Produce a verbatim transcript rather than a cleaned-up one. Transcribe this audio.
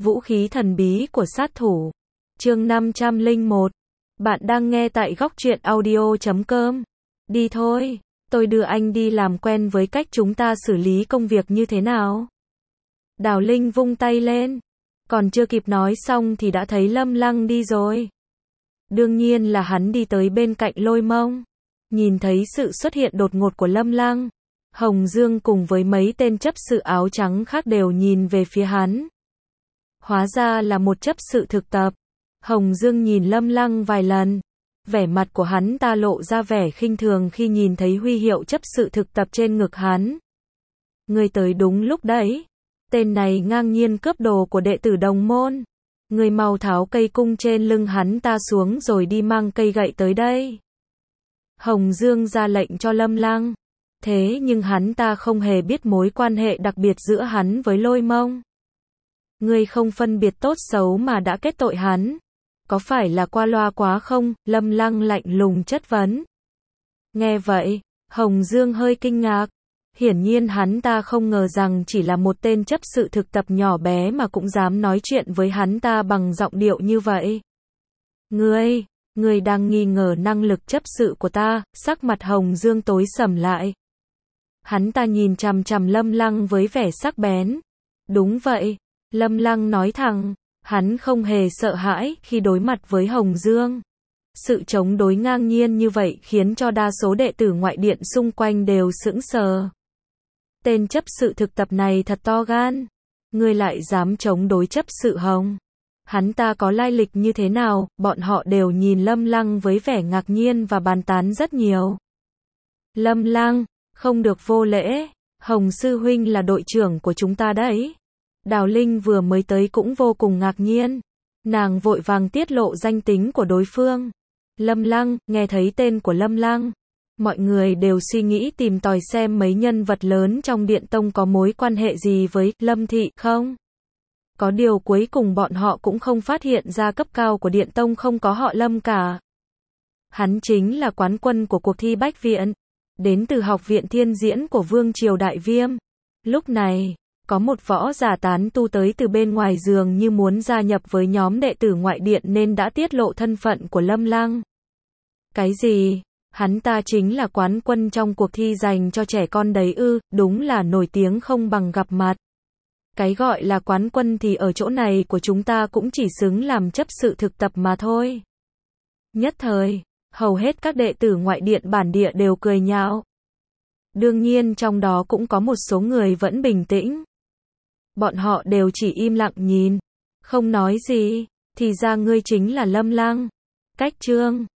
Vũ khí thần bí của sát thủ. Chương năm trăm lẻ một. Bạn đang nghe tại góc truyện audio chấm com. Đi thôi, tôi đưa anh đi làm quen với cách chúng ta xử lý công việc như thế nào. Đào Linh vung tay lên. Còn chưa kịp nói xong thì đã thấy Lâm Lăng đi rồi. Đương nhiên là hắn đi tới bên cạnh Lôi Mông. Nhìn thấy sự xuất hiện đột ngột của Lâm Lăng, Hồng Dương cùng với mấy tên chấp sự áo trắng khác đều nhìn về phía hắn. Hóa ra là một chấp sự thực tập. Hồng Dương nhìn Lâm Lăng vài lần. Vẻ mặt của hắn ta lộ ra vẻ khinh thường khi nhìn thấy huy hiệu chấp sự thực tập trên ngực hắn. Người tới đúng lúc đấy. Tên này ngang nhiên cướp đồ của đệ tử đồng môn. Người mau tháo cây cung trên lưng hắn ta xuống rồi đi mang cây gậy tới đây. Hồng Dương ra lệnh cho Lâm Lăng. Thế nhưng hắn ta không hề biết mối quan hệ đặc biệt giữa hắn với Lôi Mông. Ngươi không phân biệt tốt xấu mà đã kết tội hắn. Có phải là qua loa quá không? Lâm Lăng lạnh lùng chất vấn. Nghe vậy, Hồng Dương hơi kinh ngạc. Hiển nhiên hắn ta không ngờ rằng chỉ là một tên chấp sự thực tập nhỏ bé mà cũng dám nói chuyện với hắn ta bằng giọng điệu như vậy. Ngươi, ngươi đang nghi ngờ năng lực chấp sự của ta. Sắc mặt Hồng Dương tối sầm lại. Hắn ta nhìn chằm chằm Lâm Lăng với vẻ sắc bén. Đúng vậy, Lâm Lăng nói thẳng, hắn không hề sợ hãi khi đối mặt với Hồng Dương. Sự chống đối ngang nhiên như vậy khiến cho đa số đệ tử ngoại điện xung quanh đều sững sờ. Tên chấp sự thực tập này thật to gan. Ngươi lại dám chống đối chấp sự Hồng. Hắn ta có lai lịch như thế nào? Bọn họ đều nhìn Lâm Lăng với vẻ ngạc nhiên và bàn tán rất nhiều. Lâm Lăng, không được vô lễ. Hồng sư huynh là đội trưởng của chúng ta đấy. Đào Linh vừa mới tới cũng vô cùng ngạc nhiên. Nàng vội vàng tiết lộ danh tính của đối phương. Lâm Lăng, nghe thấy tên của Lâm Lăng. Mọi người đều suy nghĩ tìm tòi xem mấy nhân vật lớn trong Điện Tông có mối quan hệ gì với Lâm Thị không? Có điều cuối cùng bọn họ cũng không phát hiện ra cấp cao của Điện Tông không có họ Lâm cả. Hắn chính là quán quân của cuộc thi Bách Viện. Đến từ học viện Thiên Diễn của Vương Triều Đại Viêm. Lúc này, có một võ giả tán tu tới từ bên ngoài giường như muốn gia nhập với nhóm đệ tử ngoại điện nên đã tiết lộ thân phận của Lâm Lăng. Cái gì? Hắn ta chính là quán quân trong cuộc thi dành cho trẻ con đấy ư? Đúng là nổi tiếng không bằng gặp mặt. Cái gọi là quán quân thì ở chỗ này của chúng ta cũng chỉ xứng làm chấp sự thực tập mà thôi. Nhất thời, hầu hết các đệ tử ngoại điện bản địa đều cười nhạo. Đương nhiên trong đó cũng có một số người vẫn bình tĩnh. Bọn họ đều chỉ im lặng nhìn, không nói gì. Thì ra ngươi chính là Lâm Lăng. Cách chương